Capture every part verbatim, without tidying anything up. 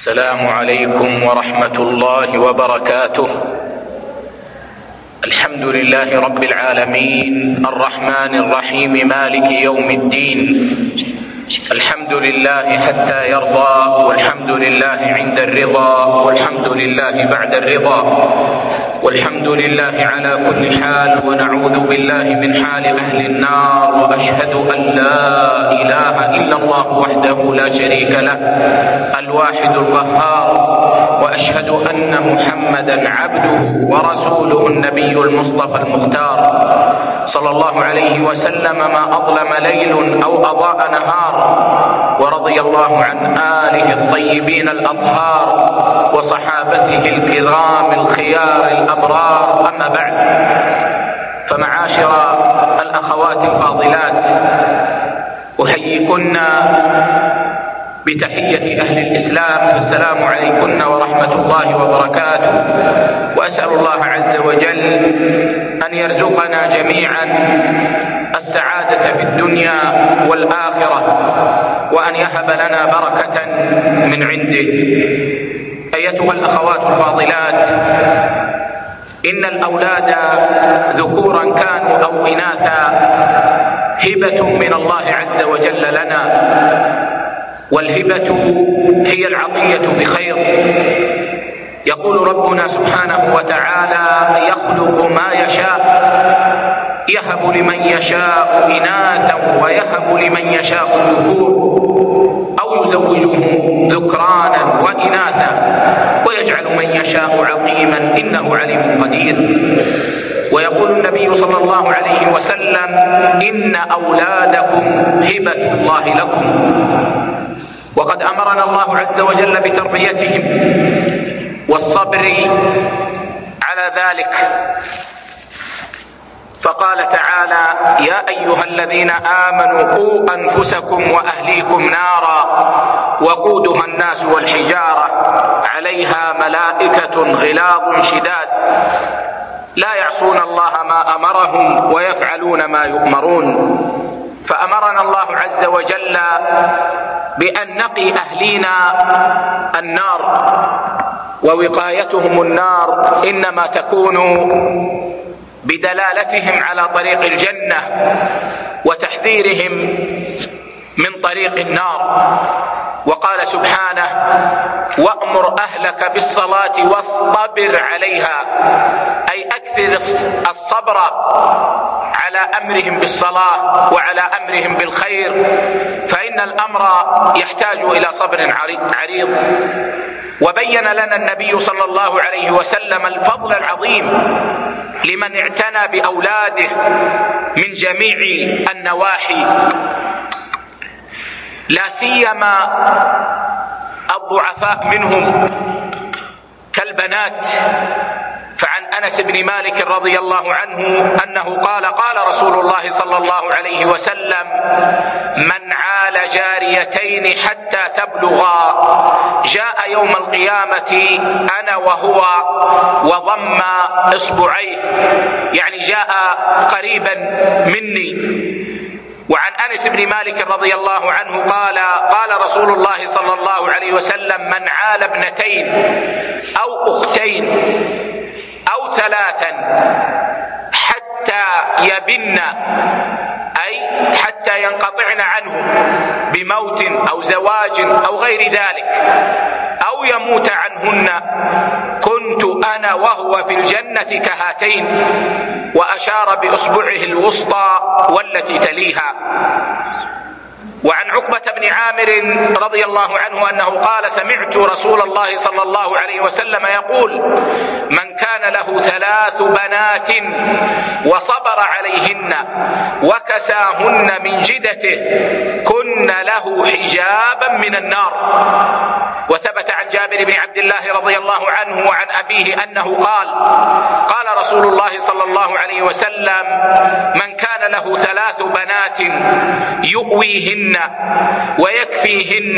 السلام عليكم ورحمة الله وبركاته. الحمد لله رب العالمين الرحمن الرحيم مالك يوم الدين. الحمد لله حتى يرضى، والحمد لله عند الرضا، والحمد لله بعد الرضا، والحمد لله على كل حال، ونعوذ بالله من حال أهل النار. وأشهد أن لا إله إلا الله وحده لا شريك له الواحد القهار، وأشهد أن محمدا عبده ورسوله النبي المصطفى المختار، صلى الله عليه وسلم ما أظلم ليل أو أضاء نهار، ورضي الله عن آله الطيبين الأطهار وصحابته الكرام الخيار الأبرار. أما بعد، فمعاشر الأخوات الفاضلات، أحييكن بتحية أهل الإسلام، فالسلام عليكن ورحمة الله وبركاته. وأسأل الله عز وجل أن يرزقنا جميعا السعادة في الدنيا والآخرة، وأن يهب لنا بركة من عنده. أيتها الأخوات الفاضلات، إن الأولاد ذكورا كانوا أو إناثا هبة من الله عز وجل لنا، والهبة هي العطية بخير. يقول ربنا سبحانه وتعالى: يخلق ما يشاء، يهب لمن يشاء إناثا ويهب لمن يشاء الذكور، أو يزوجهم ذكرانا وإناثا ويجعل من يشاء عقيما، إنه عليم قدير. ويقول النبي صلى الله عليه وسلم: إن أولادكم هبة الله لكم. وقد أمرنا الله عز وجل بتربيتهم والصبر على ذلك، فقال تعالى: يا أيها الذين آمنوا قوا أنفسكم وأهليكم نارا وقودها الناس والحجارة عليها ملائكة غلاظ شداد لا يعصون الله ما أمرهم ويفعلون ما يؤمرون. فأمرنا الله عز وجل بأن نقي أهلينا النار، ووقايتهم النار إنما تكون بدلالتهم على طريق الجنة وتحذيرهم من طريق النار. وقال سبحانه: وأمر أهلك بالصلاة واصطبر عليها، أي أكثر الصبر على أمرهم بالصلاة وعلى أمرهم بالخير، فإن الأمر يحتاج إلى صبر عريض. وبين لنا النبي صلى الله عليه وسلم الفضل العظيم لمن اعتنى بأولاده من جميع النواحي، لا سيما الضعفاء منهم كالبنات. فعن أنس بن مالك رضي الله عنه أنه قال: قال رسول الله صلى الله عليه وسلم: من عال جاريتين حتى تبلغا جاء يوم القيامة أنا وهو وضم إصبعيه، يعني جاء قريبا مني. وعن أنس بن مالك رضي الله عنه قال: قال رسول الله صلى الله عليه وسلم: من عال ابنتين أو أختين أو ثلاثا حتى يبن، أي حتى ينقطعن عنه بموت أو زواج أو غير ذلك، أو يموت عنهن، كنت أنا وهو في الجنة كهاتين، وأشار بإصبعه الوسطى والتي تليها. وعن عقبة بن عامر رضي الله عنه أنه قال: سمعت رسول الله صلى الله عليه وسلم يقول: من كان له ثلاث بنات وصبر عليهن وكساهن من جدته كن له حجابا من النار. وثبت عن جابر بن عبد الله رضي الله عنه وعن أبيه أنه قال: قال رسول الله صلى الله عليه وسلم: من كان له ثلاث بنات يؤويهن ويكفيهن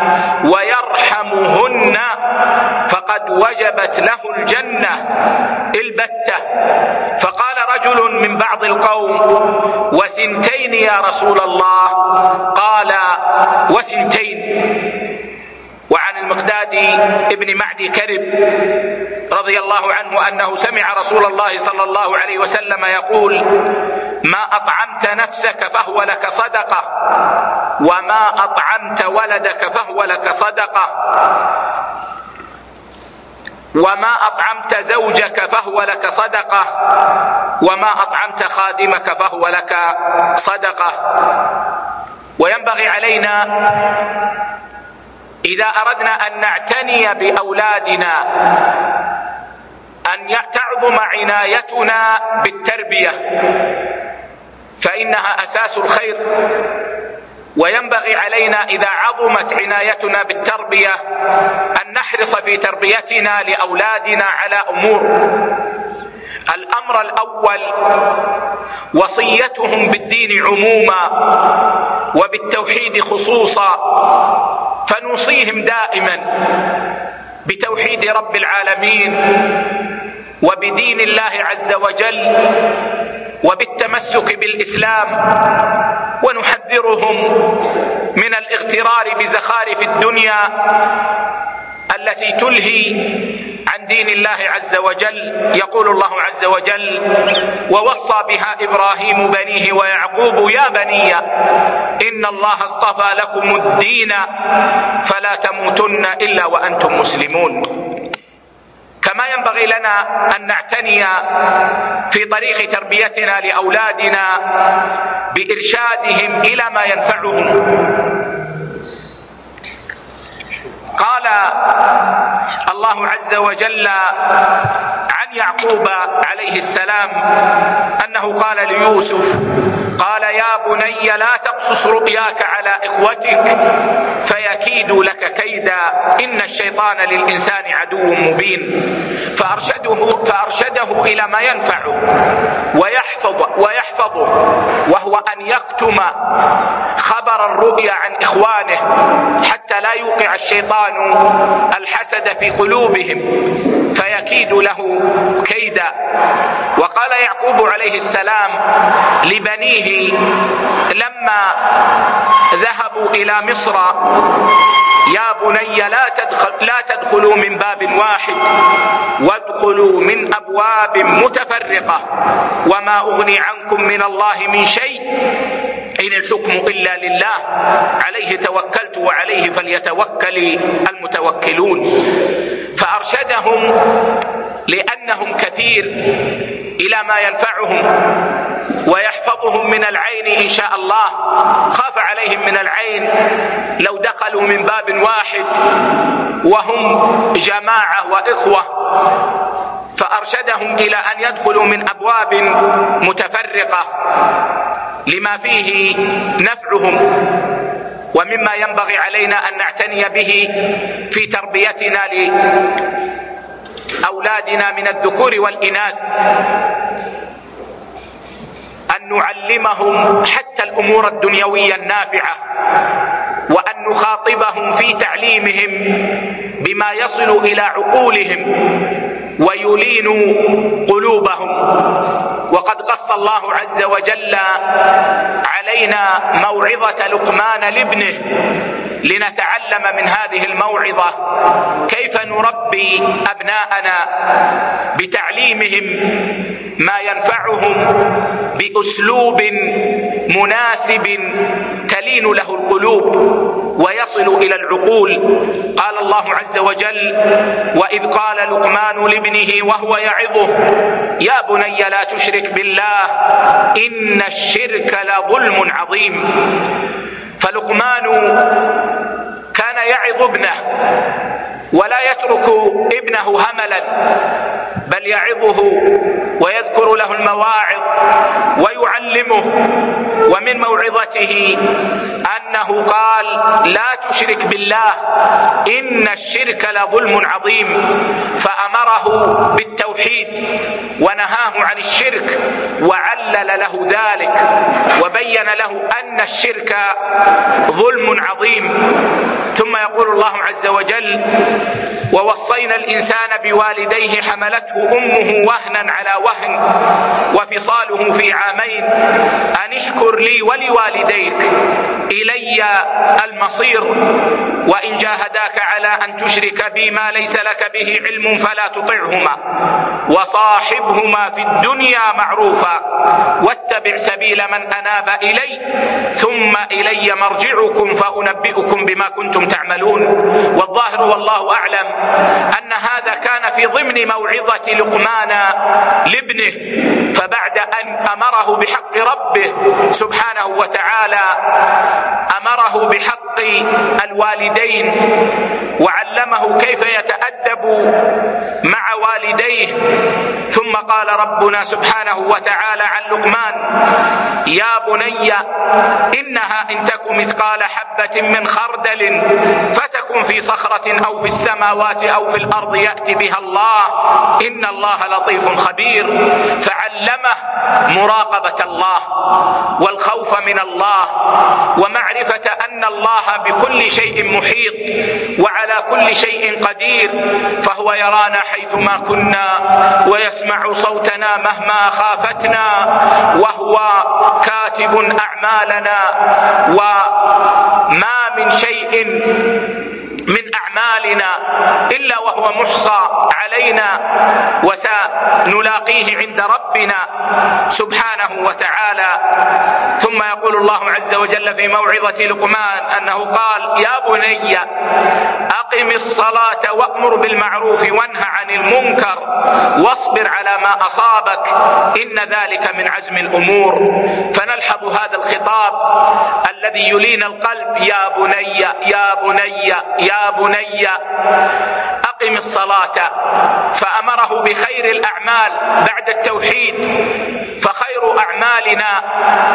ويرحمهن فقد وجبت له الجنة البتة. فقال رجل من بعض القوم: وثنتين يا رسول الله؟ قال: وثنتين. وعن المقداد ابن معدي كرب رضي الله عنه أنه سمع رسول الله صلى الله عليه وسلم يقول: ما أطعمت نفسك فهو لك صدقة، وما أطعمت ولدك فهو لك صدقة، وما أطعمت زوجك فهو لك صدقة، وما أطعمت خادمك فهو لك صدقة. وينبغي علينا إذا أردنا أن نعتني بأولادنا أن تعظم عنايتنا بالتربية، فإنها أساس الخير. وينبغي علينا إذا عظمت عنايتنا بالتربية أن نحرص في تربيتنا لأولادنا على أمور. الأمر الأول وصيتهم بالدين عموما وبالتوحيد خصوصا، فنوصيهم دائما بتوحيد رب العالمين وبدين الله عز وجل وبالتمسك بالإسلام، ونحذرهم من الاغترار بزخارف الدنيا التي تلهي عن دين الله عز وجل. يقول الله عز وجل: ووصى بها إبراهيم بنيه ويعقوب يا بني إن الله اصطفى لكم الدين فلا تموتن إلا وأنتم مسلمون. كما ينبغي لنا أن نعتني في طريق تربيتنا لأولادنا بإرشادهم إلى ما ينفعهم. قال الله عز وجل عن يعقوب عليه السلام أنه قال ليوسف: قال يا بني لا تقصص رؤياك على إخوتك فيكيدوا لك كيدا إن الشيطان للإنسان عدو مبين. فأرشده, فأرشده إلى ما ينفعه ويحفظ ويحفظه، وهو أن يكتم خبر الرؤيا عن إخوانه حتى لا يوقع الشيطان الحسد في قلوبهم فيكيد له كيدا. وقال يعقوب عليه السلام لبنيه لما ذهبوا إلى مصر: يا بني لا تدخل لا تدخلوا من باب واحد وادخلوا من أبواب متفرقة وما أغني عنكم من الله من شيء إن الحكم إلا لله عليه توكلت وعليه فليتوكل المتوكلون. فأرشدهم لأنهم كثير إلى ما ينفعهم ويحفظهم من العين إن شاء الله. خاف عليهم من العين لو دخلوا من باب واحد وهم جماعة وإخوة، فأرشدهم إلى أن يدخلوا من أبواب متفرقة لما فيه نفعهم. ومما ينبغي علينا أن نعتني به في تربيتنا لأولادنا من الذكور والإناث أن نعلمهم حتى الأمور الدنيوية النافعة، وأن نخاطبهم في تعليمهم بما يصل إلى عقولهم ويلين قلوبهم. وقد قص الله عز وجل علينا موعظة لقمان لابنه لنتعلم من هذه الموعظة كيف نربي أبناءنا بتعليمهم ما ينفعهم بأسلوب مناسب تلين له القلوب ويصل إلى العقول. قال الله عز وجل: وإذ قال لقمان لابنه وهو يعظه يا بني لا تشرك بالله إن الشرك لظلم عظيم. فلقمان كان يعظ ابنه ولا يترك ابنه هملا، بل يعظه ويذكر له المواعظ ويعلمه. ومن موعظته أنه قال: لا تشرك بالله إن الشرك لظلم عظيم، فأمره بالتوحيد ونهاه عن الشرك وعلل له ذلك وبين له أن الشرك ظلم عظيم. ثم يقول الله عز وجل: ووصينا الإنسان بوالديه حملته أمه وهنا على وهن وفصاله في عامين أن اشكر لي ولوالديك إلي المصير وإن جاهداك على أن تشرك بي ما ليس لك به علم فلا تطعهما وصاحبهما في الدنيا معروفا واتبع سبيل من أناب إلي ثم إلي مرجعكم فأنبئكم بما كنتم تعملون. والظاهر والله أعلم أن هذا كان في ضمن موعظة لقمان لابنه، فبعد أن أمره بحق ربه سبحانه وتعالى أمره بحق الوالدين وعلمه كيف يتأدب مع والديه، ثم قال ربنا سبحانه وتعالى عن لقمان: يا بني إنها إن تك مثقال حبة من خردل فتكن في صخرة أو في السماوات أو في الأرض يأتي بها الله إن الله لطيف خبير. فعلمه مراقبة الله والخوف من الله ومعرفة أن الله بكل شيء محيط وعلى كل شيء قدير، فهو يرانا حيثما كنا ويسمع صوتنا مهما خافتنا وهو كاتب أعمالنا، وما من شيء من أعمالنا إلا وهو محصى علينا وسنلاقيه عند ربنا سبحانه وتعالى. ثم يقول الله عز وجل في موعظة لقمان أنه قال: يا بني أقم الصلاة وأمر بالمعروف وانه عن المنكر واصبر على ما أصابك إن ذلك من عزم الأمور. فنلحظ هذا الخطاب الذي يلين القلب: يا بني يا بني يا بني أقم الصلاة، فأمره بخير الأعمال بعد التوحيد، فخير أعمالنا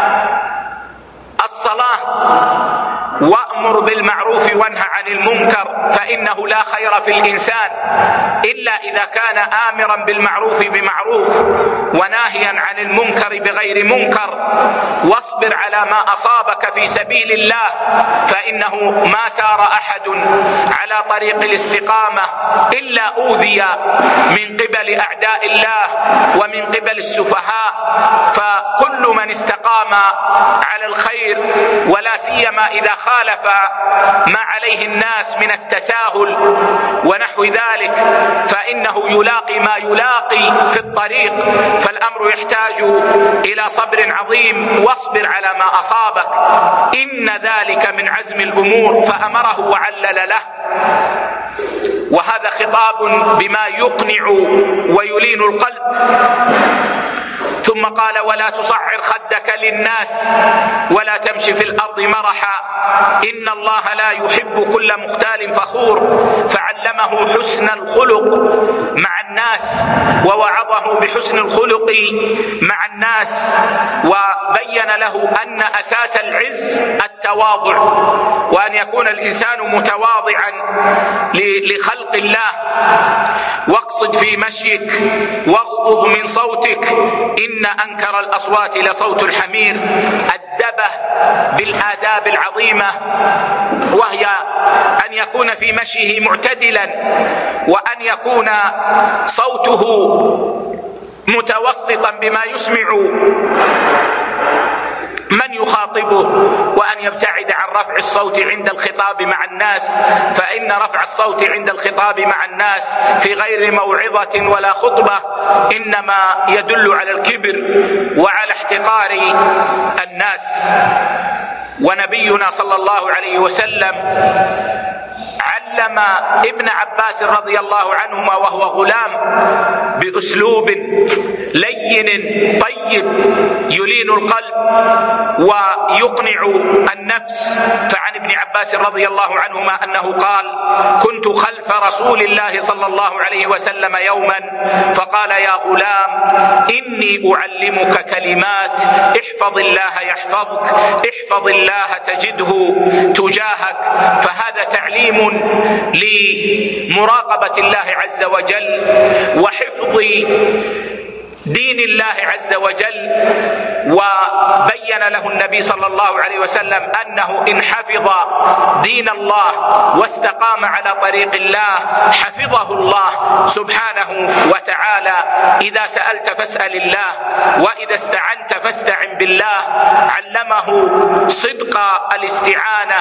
الصلاة. وأمر بالمعروف وانه عن المنكر، فإنه لا خير في الإنسان إلا إذا كان آمرا بالمعروف بمعروف وناهيا عن المنكر بغير منكر. واصبر على ما أصابك في سبيل الله، فإنه ما سار أحد على طريق الاستقامة إلا أوذي من قبل أعداء الله ومن قبل السفهاء. فكل من استقام على الخير ولا سيما إذا خالف ما عليه الناس من التساهل ونحو ذلك فإنه يلاقي ما يلاقي في الطريق، فالأمر يحتاج إلى صبر عظيم. واصبر على ما أصابك إن ذلك من عزم الأمور، فأمره وعلل له. وهذا خطاب بما يقنع ويلين القلب. ثم قال: ولا تصعر خدك للناس ولا تمشي في الأرض مرحا إن الله لا يحب كل مختال فخور. فعلمه حسن الخلق مع الناس ووعظه بحسن الخلق مع الناس، وبين له أن أساس العز التواضع، وأن يكون الإنسان متواضعا لخلق الله. واقصد في مشيك واغضض من صوتك إن أنكر الأصوات لصوت الحمير. أدبه بالآداب العظيمة، وهي أن يكون في مشيه معتدلا، وأن يكون صوته متوسطا بما يسمع من يخاطبه، وأن يبتعد عن رفع الصوت عند الخطاب مع الناس، فإن رفع الصوت عند الخطاب مع الناس في غير موعظة ولا خطبة إنما يدل على الكبر وعلى احتقار الناس. ونبينا صلى الله عليه وسلم علم ابن عباس رضي الله عنهما وهو غلام بأسلوب لين طيب يلين القلب ويقنع النفس. فعن ابن عباس رضي الله عنهما أنه قال: كنت خلف رسول الله صلى الله عليه وسلم يوما فقال: يا غلام إني أعلمك كلمات احفظ الله يحفظك احفظ الله تجده تجاهك. فهذا تعليم لمراقبة الله عز وجل وحفظ دين الله عز وجل، وبين له النبي صلى الله عليه وسلم أنه إن حفظ دين الله واستقام على طريق الله حفظه الله سبحانه وتعالى. إذا سألت فاسأل الله، وإذا استعنت فاستعن بالله. علمه صدق الاستعانة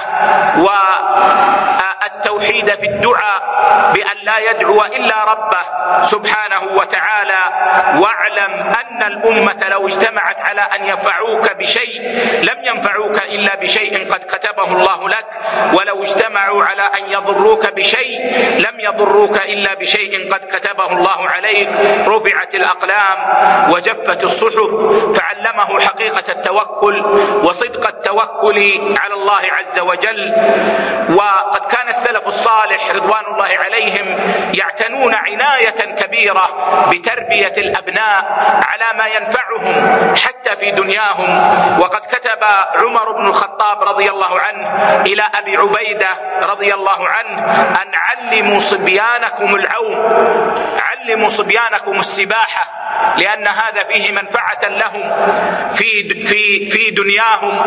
والتوحيد في الدعاء، بأن لا يدعو إلا ربه سبحانه وتعالى. واعلم أن الأمة لو اجتمعت على أن ينفعوك بشيء لم ينفعوك إلا بشيء قد كتبه الله لك، ولو اجتمعوا على أن يضروك بشيء لم يضروك إلا بشيء قد كتبه الله عليك. رفعت الأقلام وجفت الصحف، فعلمه حقيقة التوكل وصدق التوكل على الله عز وجل. وقد كان السلف الصالح رضوان الله عليهم يعتنون عناية كبيرة بتربية الأبناء على ما ينفعهم حتى في دنياهم. وقد كتب عمر بن الخطاب رضي الله عنه إلى أبي عبيدة رضي الله عنه أن علموا صبيانكم العوم، علموا صبيانكم السباحة، لأن هذا فيه منفعة لهم في في في دنياهم،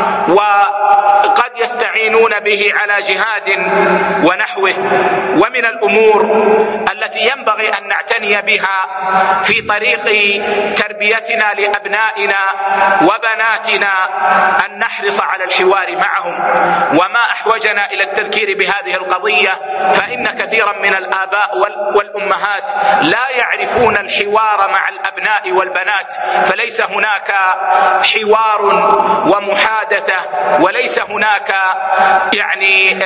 وقد يستعينون به على جهاد ونحوه. ومن الأمور التي ينبغي أن نعتني بها في طريق تربيتنا لأبنائنا وبناتنا أن نحرص على الحوار معهم. وما أحوجنا إلى التذكير بهذه القضية فإن كثيرا من الآباء والأمهات لا يعرفون الحوار مع الأبناء والبنات، فليس هناك حوار ومحادثة، وليس هناك يعني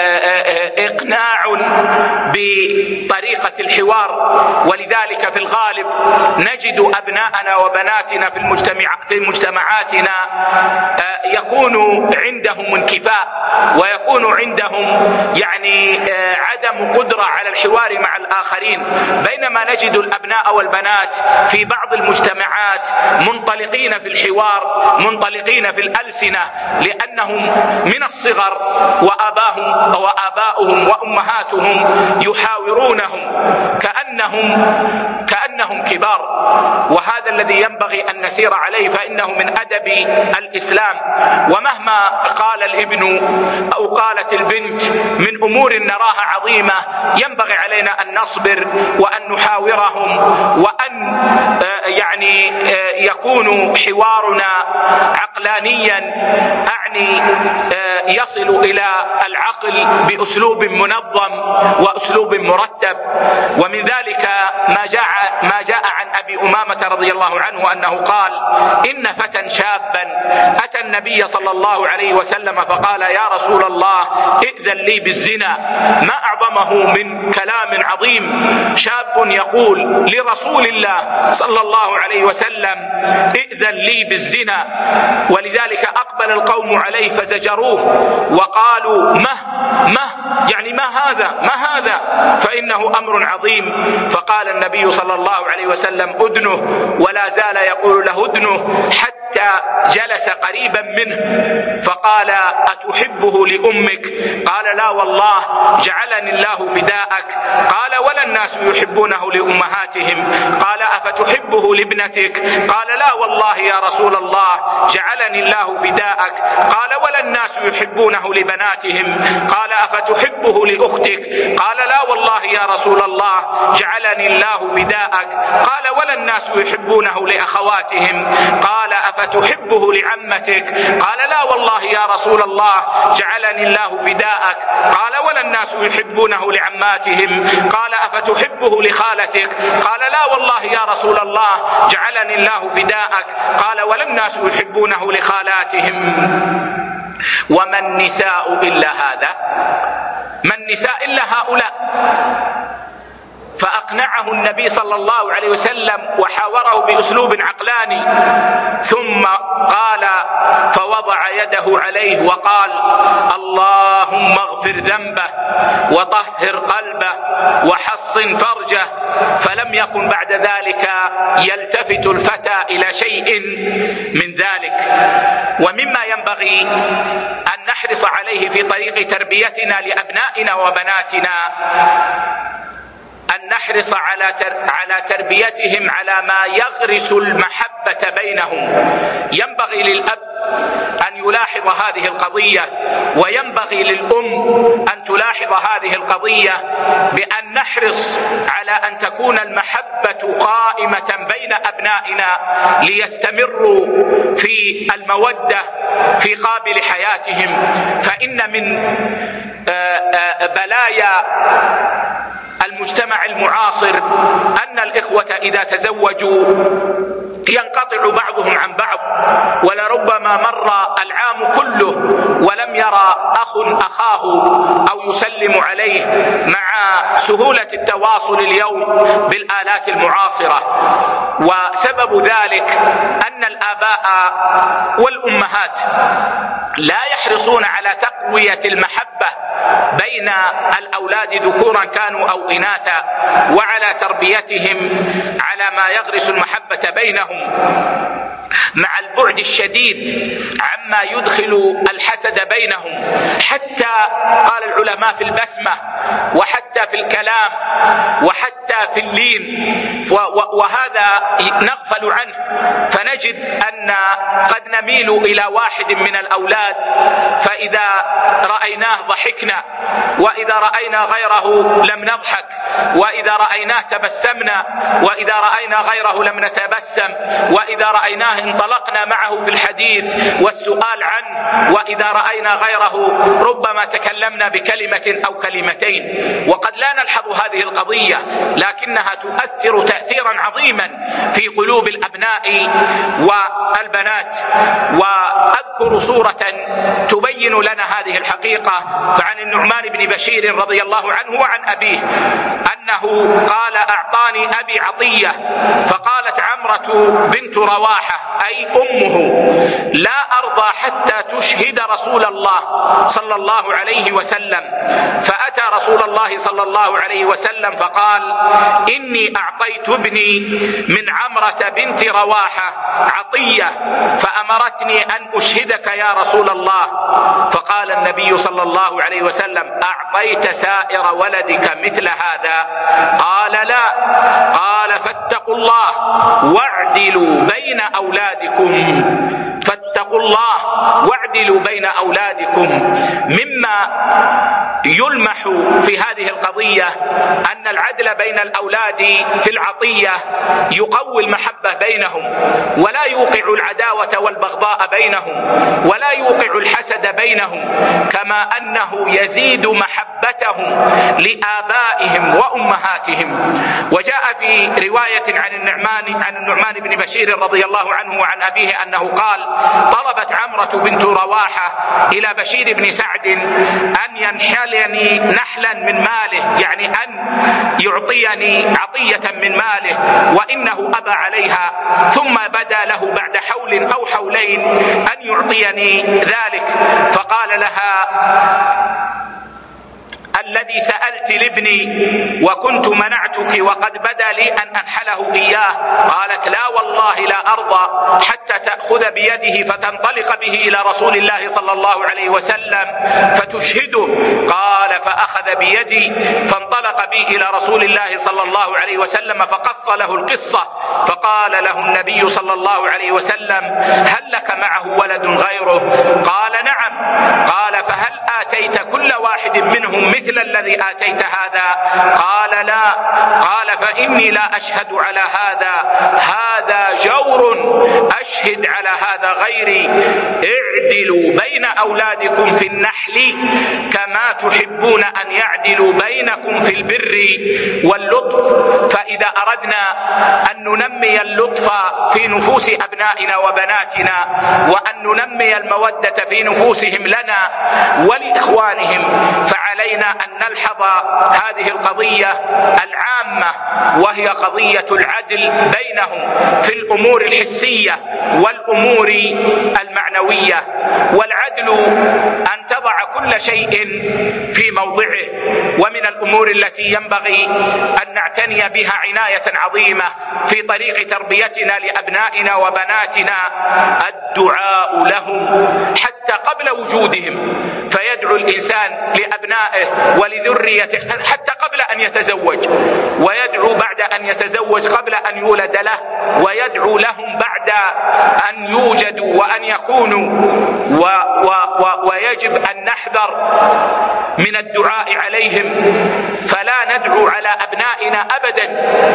إقناع بطريقة الحوار. ولذلك في الغالب نجد أبناءنا وبناتنا في المجتمع في مجتمعاتنا يكون عندهم انكفاء، ويكون عندهم يعني عدم قدرة على الحوار مع الآخرين، بينما نجد الأبناء والبنات في بعض المجتمعات منطلقين في الحوار، منطلقين في الألسنة، لأنهم من الصغر وآباهم وآباؤهم وأمهاتهم يحاورونهم كأنهم كأنهم كبار. وهذا الذي ينبغي أن نسير عليه، فإنه من أدب الإسلام. ومهما قال الابن أو قالت البنت من أمور نراها عظيمة ينبغي علينا أن نصبر وأن نحاورهم، وأن يعني يكون حوارنا عقلانيا، أعني يصل إلى العقل بأسلوب منظم وأسلوب مرتب. ومن ذلك ما جاء ما جاء عن أبي أمامة رضي الله عنه أنه قال: إن فتى شابا أتى النبي صلى الله عليه وسلم فقال: يا رسول الله ائذن لي بالزنا. ما أعظمه من كلام عظيم، شاب يقول لرسول الله صلى الله عليه وسلم: ائذن لي بالزنا. ولذلك أقبل القوم عليه فزجروه وقالوا: مه مه يعني ما هذا ما هذا فإنه أمر عظيم. فقال النبي صلى الله عليه وسلم: أدنه، ولا زال يقول له أدنه حتى جلس قريبا منه. فقال: أتحبه لأمك؟ قال: لا والله، جعلني الله فداءك. قال: ولا الناس يحبونه لأمهاتهم. قال: أفتحبه لابنتك؟ قال: لا والله يا رسول الله، جعلني الله فداءك. قال: ولا الناس يحبونه لبناتهم. قال: أفتحبه لأختك؟ قال: لا والله يا رسول الله، جعلني الله فداءك. قال: ولا الناس يحبونه لأخواتهم. قال: أفتحبه لعمتك؟ قال: لا والله يا رسول الله، جعلني الله فداءك. قال: ولا الناس يحبونه لعماتهم. قال: أفتحبه لخالتك؟ قال: لا والله يا رسول الله، جعلني الله فداءك. قال: ولا الناس يحبونه لخالاتهم. وما النساء إلا هذا، ما النساء إلا هؤلاء. فأقنعه النبي صلى الله عليه وسلم وحاوره بأسلوب عقلاني، ثم قال فوضع يده عليه وقال: اللهم اغفر ذنبه وطهر قلبه وحصن فرجه. فلم يكن بعد ذلك يلتفت الفتى إلى شيء من ذلك. ومما ينبغي أن نحرص عليه في طريق تربيتنا لأبنائنا وبناتنا أن أن نحرص على على تربيتهم على ما يغرس المحبة بينهم. ينبغي للأب أن يلاحظ هذه القضية، وينبغي للأم أن تلاحظ هذه القضية، بأن نحرص على أن تكون المحبة قائمة بين أبنائنا ليستمروا في المودة في قابل حياتهم. فإن من بلايا المجتمع المعاصر أن الإخوة إذا تزوجوا ينقطع بعضهم عن بعض، ولربما مر العام كله ولم يرى أخ أخاه أو يسلم عليه، مع سهولة التواصل اليوم بالآلات المعاصرة. وسبب ذلك أن الآباء والأمهات لا يحرصون على تقوية المحبة بين الأولاد ذكورا كانوا أو إناثا، وعلى تربيتهم على ما يغرس المحبة بينهم، مع البعد الشديد عما يدخل الحسد بينهم. حتى قال العلماء في البسمة، وحتى في الكلام، وحتى في اللين، وهذا نغفل عنه، فنجد أن قد نميل إلى واحد من الأولاد فإذا رأيناه ضحكنا، وإذا رأينا غيره لم نضحك، وإذا رأيناه تبسمنا، وإذا رأينا غيره لم نتبسم، وإذا رأيناه انطلقنا معه في الحديث والسؤال عنه، وإذا رأينا غيره ربما تكلمنا بكلمة أو كلمتين. وقد لا نلحظ هذه القضية، لكنها تؤثر تأثيرا عظيما في قلوب الأبناء والبنات. وأذكر صورة تبين لنا هذه الحقيقة. فعن النعمان بن بشير رضي الله عنه وعن أبيه أنه قال: أعطاني أبي عطية، فقالت عمرة بنت رواحة أي أمه: لا أرضى حتى تشهد رسول الله صلى الله عليه وسلم. فأتى رسول الله صلى الله عليه وسلم فقال: إني أعطيت ابني من عمرة بنت رواحة عطية، فأمرتني أن أشهدك يا رسول الله. فقال النبي صلى الله عليه وسلم: أعطيت سائر ولدك مثل هذا؟ قال: لا. قال: فاتقوا الله واعدلوا بين أولادكم، فاتقوا الله واعدلوا بين أولادكم. مما يلمح في هذه القضية أن العدل بين الأولاد في العطية يقوي المحبة بينهم، ولا يوقع العداوة والبغضاء بينهم، ولا يوقع الحسد بينهم، كما أنه يزيد محبتهم لآبائهم وأمهاتهم. وجاء في رواية عن النعمان عن النعمان بن بشير رضي الله عنه وعن أبيه أنه قال: طلبت عمرة بنت رواحة إلى بشير بن سعد أن ينحلني نحلا من ماله، يعني أن يعطيني عطية من ماله، وإنه أبى عليها. ثم بدا له بعد حول أو حولين أن يعطيني ذلك، فقال لها: الذي سألت لابني وكنت منعتك وقد بدا لي أن أنحله إياه. قالت: لا والله لا أرضى حتى تأخذ بيده فتنطلق به إلى رسول الله صلى الله عليه وسلم فتشهده. قال: فأخذ بيدي فانطلق بي إلى رسول الله صلى الله عليه وسلم فقص له القصة، فقال له النبي صلى الله عليه وسلم: هل لك معه ولد غيره؟ قال: نعم. قال: فهل آتيت كل واحد منهم مثل الذي آتيت هذا؟ قال: لا. قال: فإني لا أشهد على هذا، هذا جور، أشهد على هذا غيري. اعدلوا بين أولادكم في النحل كما تحبون أن يعدلوا بينكم في البر واللطف. فإذا أردنا أن ننمي اللطف في نفوس أبنائنا وبناتنا، وأن ننمي المودة في نفوسهم لنا ولإخوانهم، فعلينا أن نلحظ هذه القضية العامة، وهي قضية العدل بينهم في الأمور الحسية والأمور المعنوية. والعدل أن تضع كل شيء في موضعه. ومن الأمور التي ينبغي أن نعتني بها عناية عظيمة في طريق تربيتنا لأبنائنا وبناتنا الدعاء لهم حتى قبل وجودهم، فيدعو الإنسان لأبنائه ولذريته حتى قبل أن يتزوج، أن يتزوج قبل أن يولد له، ويدعو لهم بعد أن يوجدوا وأن يكونوا، و و و ويجب أن نحذر من الدعاء عليهم، فلا ندعو على أبنائنا أبدا،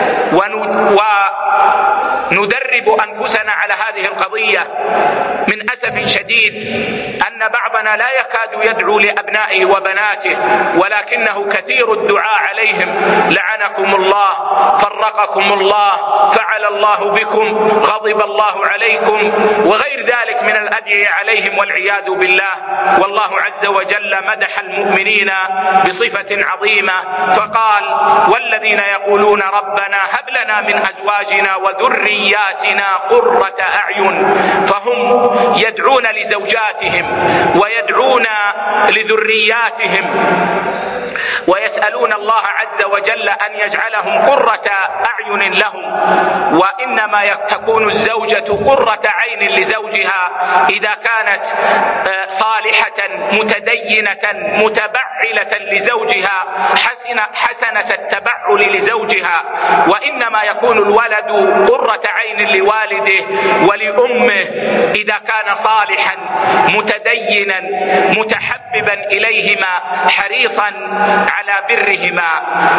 وندرب أنفسنا على هذه القضية. من أسف شديد أن بعضنا لا يكاد يدعو لأبنائه وبناته، ولكنه كثير الدعاء عليهم: لعنكم الله، فرقكم الله، فعل الله بكم، غضب الله عليكم، وغير ذلك من الأدعية عليهم والعياذ بالله. والله عز وجل مدح المؤمنين بصفة عظيمة فقال: والذين يقولون ربنا هب لنا من أزواجنا وذرياتنا قرة أعين. فهم يدعون لزوجاتهم ويدعون لذرياتهم ويسألون الله عز وجل أن يجعلهم قرة أعين لهم، وإنما تكون الزوجة قرة عين لزوجها إذا كانت صالحة متدينة متبعلة لزوجها، حسنة, حسنة التبعل لزوجها، وإنما يكون الولد قرة عين لوالده ولأمه إذا كان صالحا متدينا متحببا إليهما حريصا على برهما.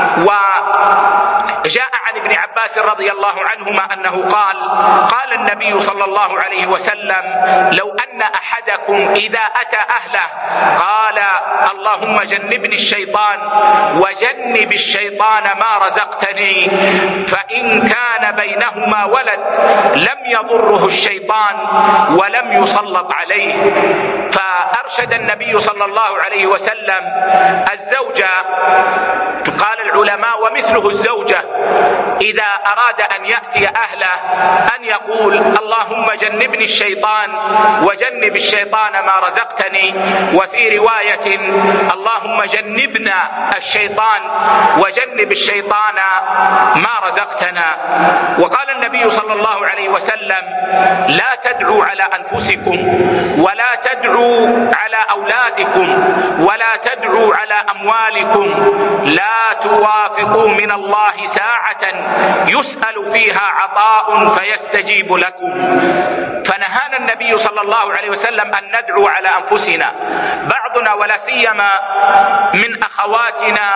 وجاء عن ابن عباس رضي الله عنهما أنه قال: قال النبي صلى الله عليه وسلم: لو أن أحدكم إذا أتى أهله قال: اللهم جنبني الشيطان وجنب الشيطان ما رزقتني، فإن كان بينهما ولد لم يضره الشيطان ولم يسلط عليه. فأرشد النبي صلى الله عليه وسلم الزوجة، قال العلماء: ومثله الزوجة إذا أراد أن يأتي أهله أن يقول: اللهم جنبني الشيطان وجنب الشيطان ما رزقتني، وفي رواية: اللهم جنبنا الشيطان وجنب الشيطان ما رزقتنا. وقال النبي صلى الله عليه وسلم: لا تدعوا على أنفسكم ولا تدعوا على أولادكم ولا تدعوا على أموالكم، لا توافقوا من الله ساعة يسأل فيها عطاء فيستجيب لكم. فنهانا النبي صلى الله عليه وسلم أن ندعو على أنفسنا. بعضنا ولا سيما من أخواتنا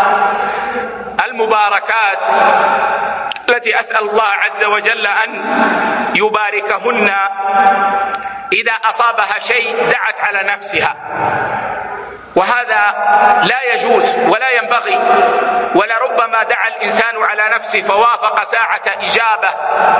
المباركات التي أسأل الله عز وجل أن يباركهن، إذا أصابها شيء دعت على نفسها، وهذا لا يجوز ولا ينبغي. ولربما دعا الإنسان على نفسه فوافق ساعة إجابة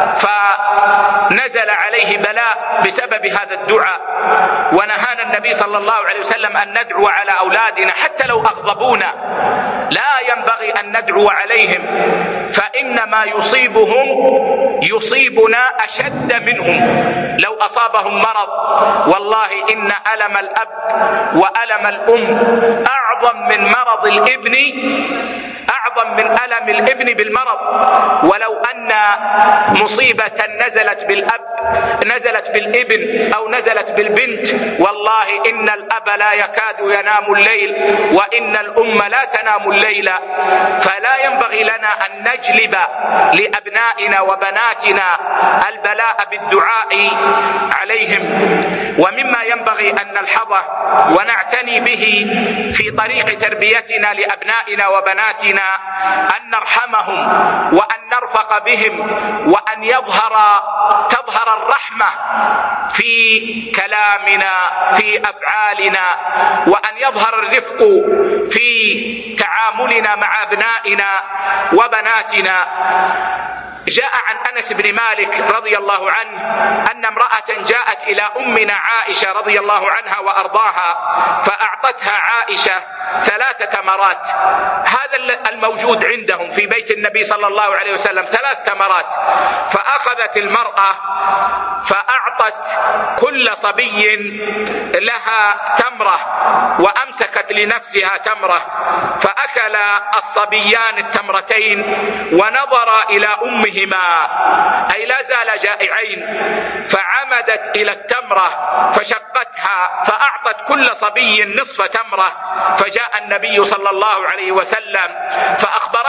فنزل عليه بلاء بسبب هذا الدعاء. ونهانا النبي صلى الله عليه وسلم أن ندعو على أولادنا حتى لو أغضبونا، لا ينبغي أن ندعو عليهم، فإن ما يصيبهم يصيبنا أشد منهم. لو أصابهم مرض والله إن ألم الأب وألم الأم أعظم من مرض الابن، أعظم من ألم الابن بالمرض. ولو أن مصيبة نزلت بالأب نزلت بالابن أو نزلت بالبنت، والله إن الأب لا يكاد ينام الليل وإن الأم لا تنام الليل. فلا ينبغي لنا أن نجلب لأبنائنا وبناتنا البلاء بالدعاء عليهم. ومما ينبغي أن نلحظه ونعتني به في طريق تربيتنا لأبنائنا وبناتنا أن نرحمهم وأن نرفق بهم، وأن يظهر تظهر الرحمة في كلامنا في أفعالنا، وأن يظهر الرفق في تعاملنا مع أبنائنا وبناتنا. جاء عن أنس بن مالك رضي الله عنه أن امرأة جاءت إلى أمنا عائشة رضي الله عنها وأرضاها، فأعطتها عائشة ثلاث تمرات. هذا الموجود عندهم في بيت النبي صلى الله عليه وسلم، ثلاث تمرات. فأخذت المرأة فأعطت كل صبي لها تمرة وأمسكت لنفسها تمرة، فأكل الصبيان التمرتين ونظرا إلى أمهما أي لا زال جائعين، فعمدت إلى التمرة فشقتها فأعطت كل صبي نصف تمرة. فجاء النبي صلى الله عليه وسلم فأخبرته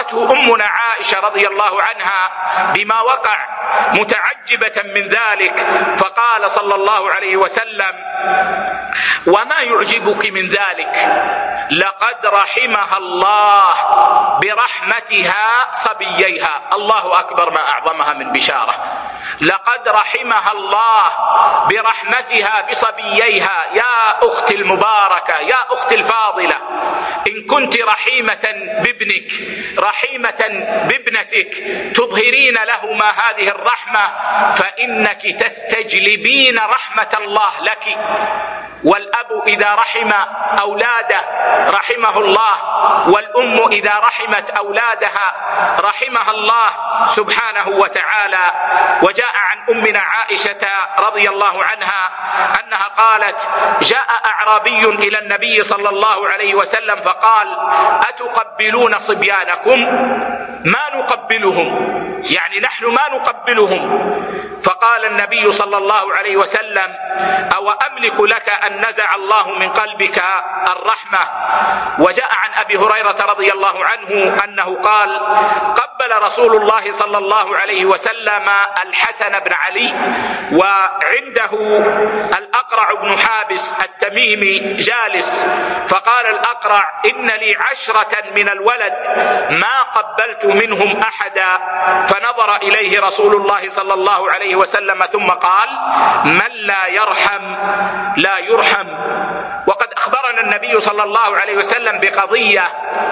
فأخبرته أمنا عائشة رضي الله عنها بما وقع متعجبة من ذلك، فقال صلى الله عليه وسلم: وما يعجبك من ذلك؟ لقد رحمها الله برحمتها صبييها. الله أكبر، ما أعظمها من بشارة. لقد رحمها الله برحمتها بصبييها. يا أختي المباركة، يا أختي الفاضلة، إن كنت رحيمة بابنك، رحيمة بابنتك، تظهرين لهما هذه الرحمة، فإنك تستجلبين رحمة الله لك. والأب إذا رحم أولاده رحمه الله، والأم إذا رحمت أولادها رحمها الله سبحانه وتعالى. وجاء عن أمنا عائشة رضي الله عنها أنها قالت: جاء أعرابي إلى النبي صلى الله عليه وسلم فقال: أتقبلون صبيانكم؟ ما نقبلهم، يعني نحن ما نقبلهم. فقال النبي صلى الله عليه وسلم: أو أملك لك أن نزع الله من قلبك الرحمة. وجاء عن أبي هريرة رضي الله عنه أنه قال: قبل رسول الله صلى الله عليه وسلم الحسن بن علي، وعنده الأقرع بن حابس التميمي جالس، فقال الأقرع: إن لي عشرة من الولد ما قبلت منهم أحدا. فنظر إليه رسول الله صلى الله عليه وسلم ثم قال: من لا يرحم لا يرحم. وقد أخبرنا النبي صلى الله عليه وسلم بقضية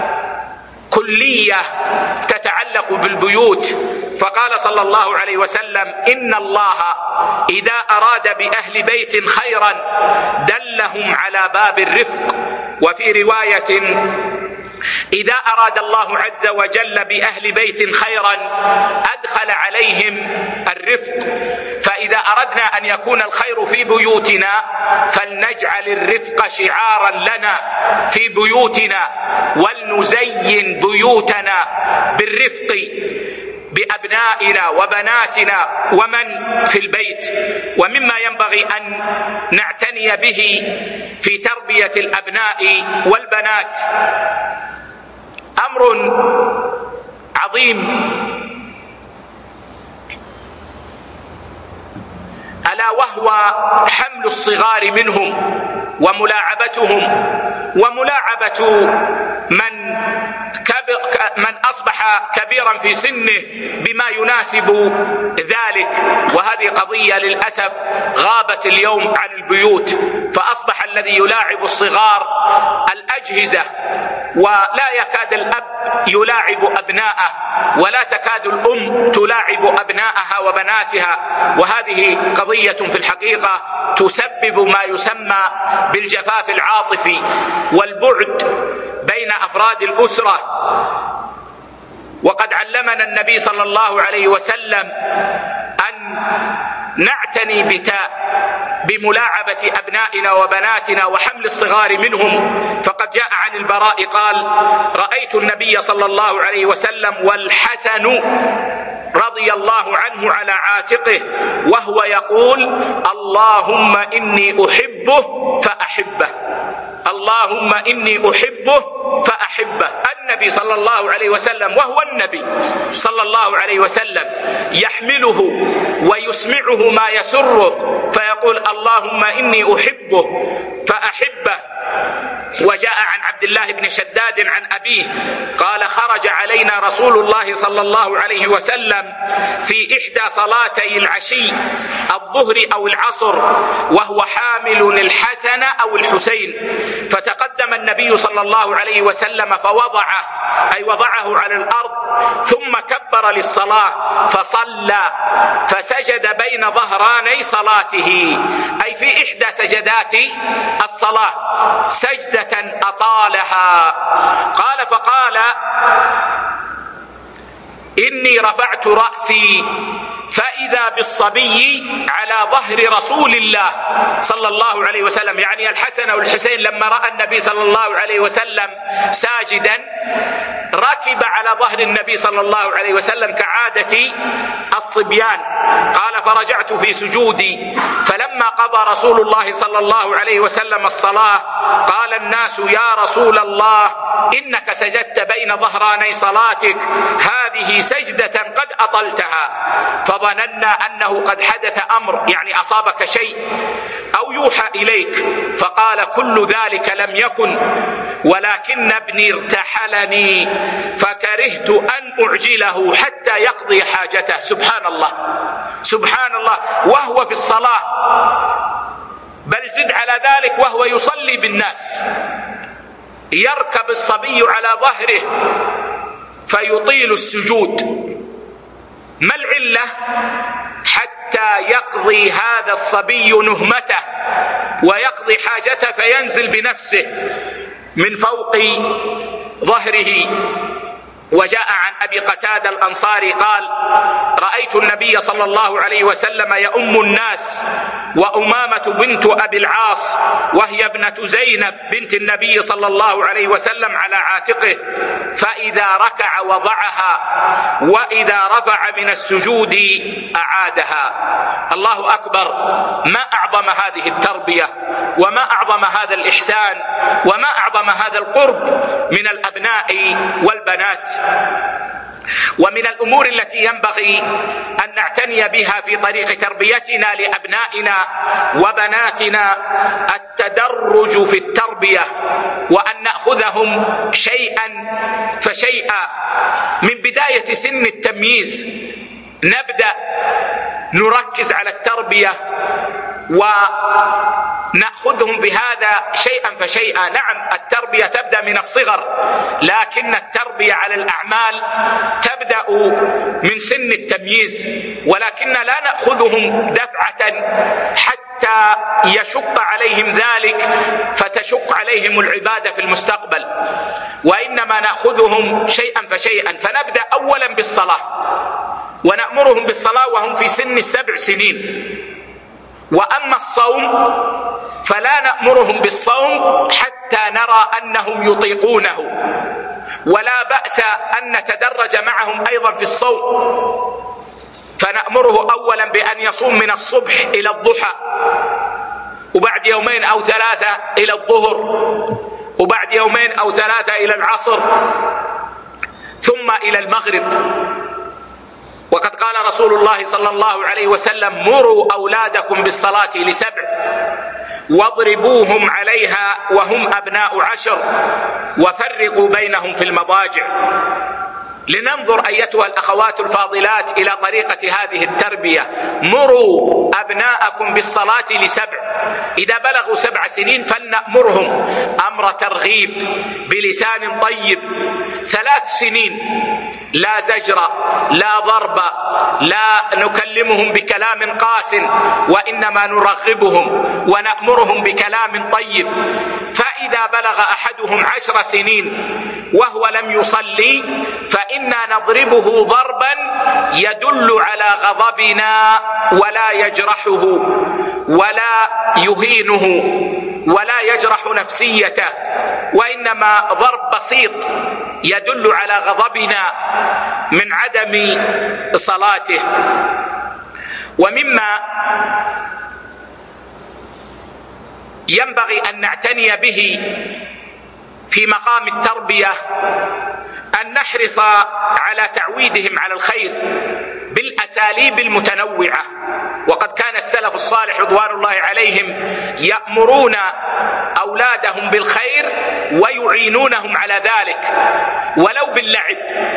كلية تتعلق بالبيوت، فقال صلى الله عليه وسلم: إن الله إذا أراد بأهل بيت خيرا دلهم على باب الرفق. وفي رواية: إذا أراد الله عز وجل بأهل بيت خيرا أدخل عليهم الرفق. فإذا أردنا أن يكون الخير في بيوتنا فلنجعل الرفق شعارا لنا في بيوتنا، ولنزين بيوتنا بالرفق بأبنائنا وبناتنا ومن في البيت. ومما ينبغي أن نعتني به في تربية الأبناء والبنات أمر عظيم، ألا وهو حمل الصغار منهم وملاعبتهم، وملاعبة من من أصبح كبيرا في سنه بما يناسب ذلك. وهذه قضية للأسف غابت اليوم عن البيوت، فأصبح الذي يلاعب الصغار الأجهزة، ولا يكاد الأب يلاعب أبناءه، ولا تكاد الأم تلاعب أبناءها وبناتها. وهذه قضية في الحقيقة تسبب ما يسمى بالجفاف العاطفي والبعد بين أفراد الأسرة. وقد علمنا النبي صلى الله عليه وسلم أن نعتني بتاء بملاعبة أبنائنا وبناتنا وحمل الصغار منهم. فقد جاء عن البراء قال: رأيت النبي صلى الله عليه وسلم والحسن رضي الله عنه على عاتقه وهو يقول: اللهم إني أحبه فأحبه، اللهم إني أحبه فأحبه. النبي صلى الله عليه وسلم وهو النبي صلى الله عليه وسلم يحمله ويسمعه ما يسره، فيقول: اللهم إني أحبه فأحبه. وجاء عن عبد الله بن شداد عن أبيه قال: خرج علينا رسول الله صلى الله عليه وسلم في إحدى صلاتي العشي الظهر أو العصر وهو حامل الحسن أو الحسين، فتقدم النبي صلى الله عليه وسلم فوضعه، أي وضعه على الأرض، ثم كبر للصلاة فصلى فسجد بين ظهراني صلاته، أي في إحدى سجدات الصلاة سجدة أطالها. قال: فقال: إني رفعت رأسي فإذا بالصبي على ظهر رسول الله صلى الله عليه وسلم، يعني الحسن والحسين لما رأى النبي صلى الله عليه وسلم ساجدا ركب على ظهر النبي صلى الله عليه وسلم كعادة الصبيان. قال فرجعت في سجودي فلما قضى رسول الله صلى الله عليه وسلم الصلاة قال الناس يا رسول الله إنك سجدت بين ظهراني صلاتك، هذه سجدة قد أطلتها، فظننا أنه قد حدث أمر، يعني أصابك شيء أو يوحى إليك. فقال كل ذلك لم يكن، ولكن ابني ارتحلني فكرهت أن أعجله حتى يقضي حاجته. سبحان الله سبحان الله، وهو في الصلاة، بل زد على ذلك وهو يصلي بالناس، يركب الصبي على ظهره فيطيل السجود. ما العلة؟ حتى يقضي هذا الصبي نهمته ويقضي حاجته فينزل بنفسه من فوق ظهره. وجاء عن أبي قتادة الأنصاري قال رأيت النبي صلى الله عليه وسلم يؤم الناس وأمامة بنت أبي العاص وهي ابنة زينب بنت النبي صلى الله عليه وسلم على عاتقه، فإذا ركع وضعها وإذا رفع من السجود أعادها. الله أكبر، ما أعظم هذه التربية وما أعظم هذا الإحسان وما أعظم هذا القرب من الأبناء والبنات. ومن الأمور التي ينبغي أن نعتني بها في طريق تربيتنا لأبنائنا وبناتنا التدرج في التربية، وأن نأخذهم شيئا فشيئا من بداية سن التمييز. نبدأ نركز على التربية ونأخذهم بهذا شيئا فشيئا. نعم التربية تبدأ من الصغر، لكن التربية على الأعمال تبدأ من سن التمييز، ولكن لا نأخذهم دفعة حتى يشق عليهم ذلك فتشق عليهم العبادة في المستقبل، وإنما نأخذهم شيئا فشيئا. فنبدأ أولا بالصلاة، ونأمرهم بالصلاة وهم في سن السبع سنين. وأما الصوم فلا نأمرهم بالصوم حتى نرى أنهم يطيقونه، ولا بأس أن نتدرج معهم أيضا في الصوم، فنأمره أولا بأن يصوم من الصبح إلى الضحى، وبعد يومين أو ثلاثة إلى الظهر، وبعد يومين أو ثلاثة إلى العصر، ثم إلى المغرب. وقد قال رسول الله صلى الله عليه وسلم مروا أولادكم بالصلاة لسبع واضربوهم عليها وهم أبناء عشر وفرقوا بينهم في المضاجع. لننظر أيتها الأخوات الفاضلات إلى طريقة هذه التربية. مروا أبناءكم بالصلاة لسبع، إذا بلغوا سبع سنين فلنأمرهم أمر ترغيب بلسان طيب. ثلاث سنين لا زجر لا ضرب، لا نكلمهم بكلام قاس، وإنما نرغبهم ونأمرهم بكلام طيب. فإذا بلغ أحدهم عشر سنين وهو لم يصلي فإنا نضربه ضربا يدل على غضبنا ولا يجرحه ولا يهينه ولا يجرح نفسيته، وإنما ضرب بسيط يدل على غضبنا من عدم صلاته. ومما ينبغي أن نعتني به في مقام التربية أن نحرص على تعويدهم على الخير بالأساليب المتنوعة. وقد كان السلف الصالح رضوان الله عليهم يأمرون أولادهم بالخير ويعينونهم على ذلك ولو باللعب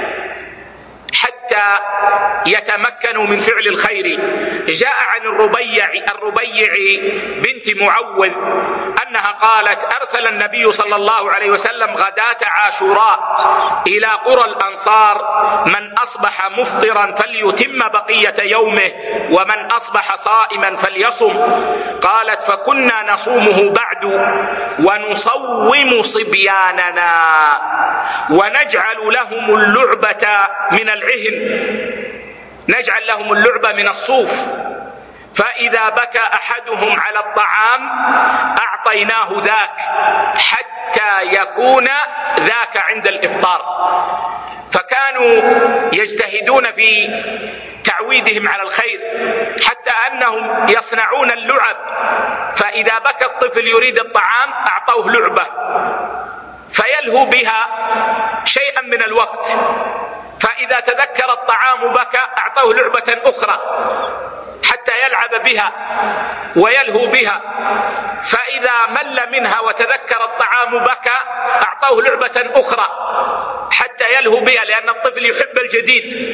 حتى يتمكنوا من فعل الخير. جاء عن الربيع الربيع بنت معوذ أنها قالت أرسل النبي صلى الله عليه وسلم غداة عاشوراء إلى قرى الأنصار من أصبح مفطرا فليتم بقية يومه ومن أصبح صائما فليصم. قالت فكنا نصومه بعد ونصوم صبياننا ونجعل لهم اللعبة من العهن، نجعل لهم اللعبة من الصوف، فإذا بكى أحدهم على الطعام أعطيناه ذاك حتى يكون ذاك عند الإفطار. فكانوا يجتهدون في تعويدهم على الخير حتى أنهم يصنعون اللعب، فإذا بكى الطفل يريد الطعام أعطوه لعبة فيلهو بها شيئا من الوقت، فإذا تذكر الطعام بكى أعطوه لعبة أخرى حتى يلعب بها ويلهو بها، فإذا مل منها وتذكر الطعام بكى أعطوه لعبة أخرى حتى يلهو بها، لأن الطفل يحب الجديد،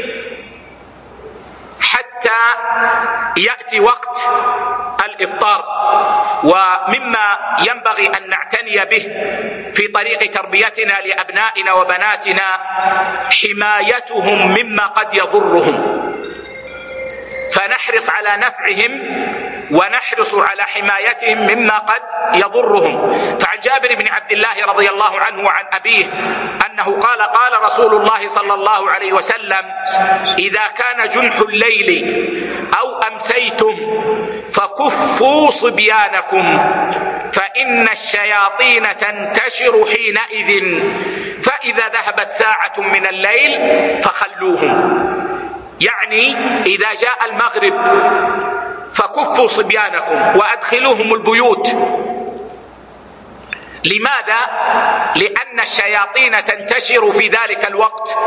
حتى يأتي وقت الإفطار. ومما ينبغي أن نعتني به في طريق تربيتنا لأبنائنا وبناتنا حمايتهم مما قد يضرهم، فنحرص على نفعهم ونحرص على حمايتهم مما قد يضرهم. فعن جابر بن عبد الله رضي الله عنه وعن أبيه أنه قال قال رسول الله صلى الله عليه وسلم: إذا كان جنح الليل أو أمسيتم فكفوا صبيانكم فإن الشياطين تنتشر حينئذ، فإذا ذهبت ساعة من الليل فخلوهم. يعني إذا جاء المغرب فكفوا صبيانكم وأدخلوهم البيوت. لماذا؟ لأن الشياطين تنتشر في ذلك الوقت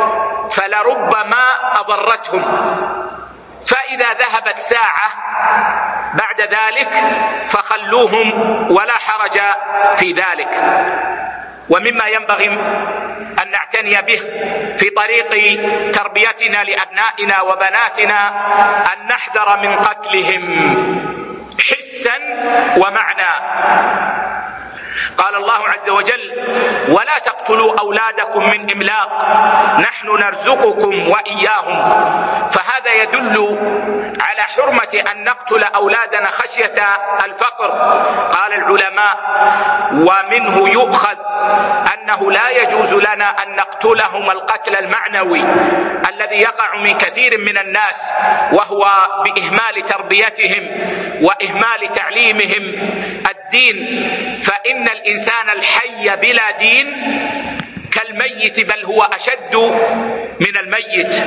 فلربما أضرتهم، فإذا ذهبت ساعة بعد ذلك فخلوهم ولا حرج في ذلك. ومما ينبغي أن نعتني به في طريق تربيتنا لأبنائنا وبناتنا أن نحذر من قتلهم حسا ومعنى. قال الله عز وجل: ولا تقتلوا أولادكم من إملاق نحن نرزقكم وإياهم. فهذا يدل على حرمة أن نقتل أولادنا خشية الفقر. قال العلماء: ومنه يؤخذ أنه لا يجوز لنا أن نقتلهم القتل المعنوي الذي يقع من كثير من الناس، وهو بإهمال تربيتهم وإهمال تعليمهم الدين، فإن الإنسان الحي بلا دين كالميت، بل هو أشد من الميت.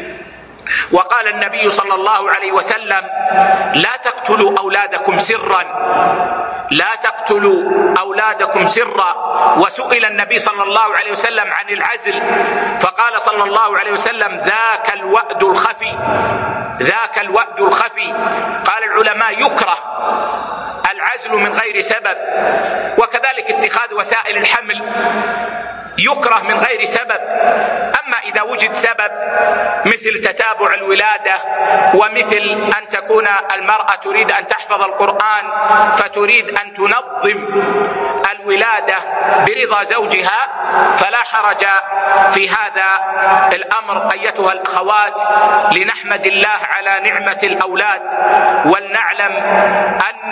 وقال النبي صلى الله عليه وسلم: لا تقتلوا أولادكم سرا لا تقتلوا أولادكم سرا. وسئل النبي صلى الله عليه وسلم عن العزل فقال صلى الله عليه وسلم: ذاك الوأد الخفي ذاك الوأد الخفي. قال العلماء: يكره العزل من غير سبب، وكذلك اتخاذ وسائل الحمل يكره من غير سبب. أما إذا وجد سبب مثل تتابع الولادة، ومثل أن تكون المرأة تريد أن تحفظ القرآن فتريد أن تنظم الولادة برضا زوجها، فلا حرج في هذا الأمر أيتها الأخوات. لنحمد الله على نعمة الأولاد، ولنعلم أن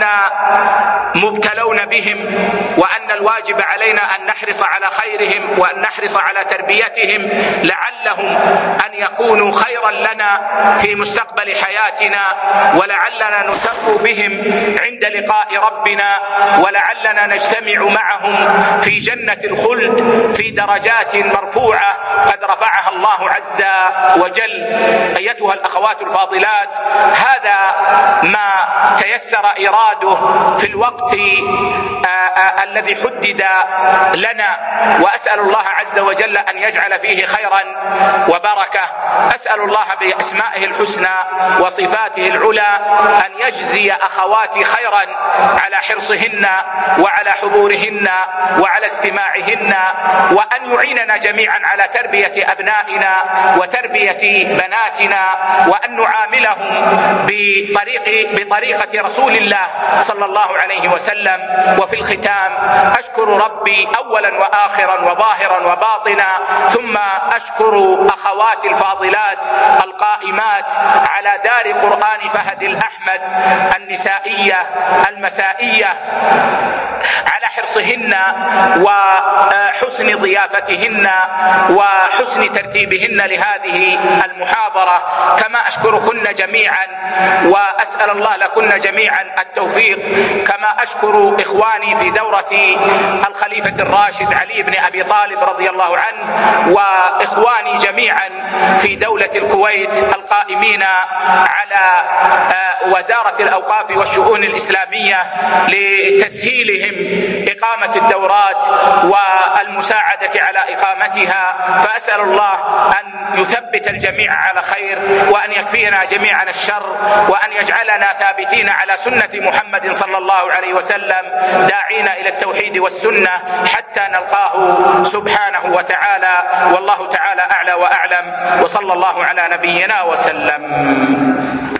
مبتلون بهم، وأن الواجب علينا أن نحرص على خيرهم وأن نحرص على تربيتهم لعلهم أن يكونوا خيرا لنا في مستقبل حياتنا، ولعلنا نسر بهم عند لقاء ربنا، ولعلنا نجتمع معهم في جنة الخلد في درجات مرفوعة قد رفعها الله عز وجل. أيتها الأخوات الفاضلات، هذا ما تيسر إراده في الوقت الذي حدد لنا، وأسأل الله عز وجل أن يجعل فيه خيرا وبركة. أسأل الله بأسمائه الحسنى وصفاته العلى أن يجزي أخواتي خيرا على حرصهن وعلى حضورهن وعلى استماعهن، وأن يعيننا جميعا على تربية أبنائنا وتربية بناتنا، وأن نعاملهم بطريق بطريقة رسول الله صلى الله عليه وسلم. وفي الختام أشكر ربي أولا وآخرا وظاهرا وباطنا، ثم أشكر أخواتي الفاضلات القائمات على دار قرآن فهد الأحمد النسائية المسائية على حرصهن وحسن ضيافتهن وحسن ترتيبهن لهذه المحاضرة، كما أشكركن جميعا وأسأل الله لكن جميعا التوفيق، كما أشكر إخواني في دورة الخليفة الراشد علي بن أبي طالب رضي الله عنه، وإخواني جميعا في دولة الكويت القائمين على وزارة الأوقاف والشؤون الإسلامية لتسهيلهم إقامة الدورات والمساعدة على إقامتها. فأسأل الله أن يثبت الجميع على خير، وأن يكفينا جميعا الشر، وأن يجعلنا ثابتين على سنة محمد صلى الله عليه وسلم، داعين إلى التوحيد والسنة حتى نلقاه سبحانه وتعالى. والله تعالى أعلى وأعلم، وصلى الله على نبينا وسلم.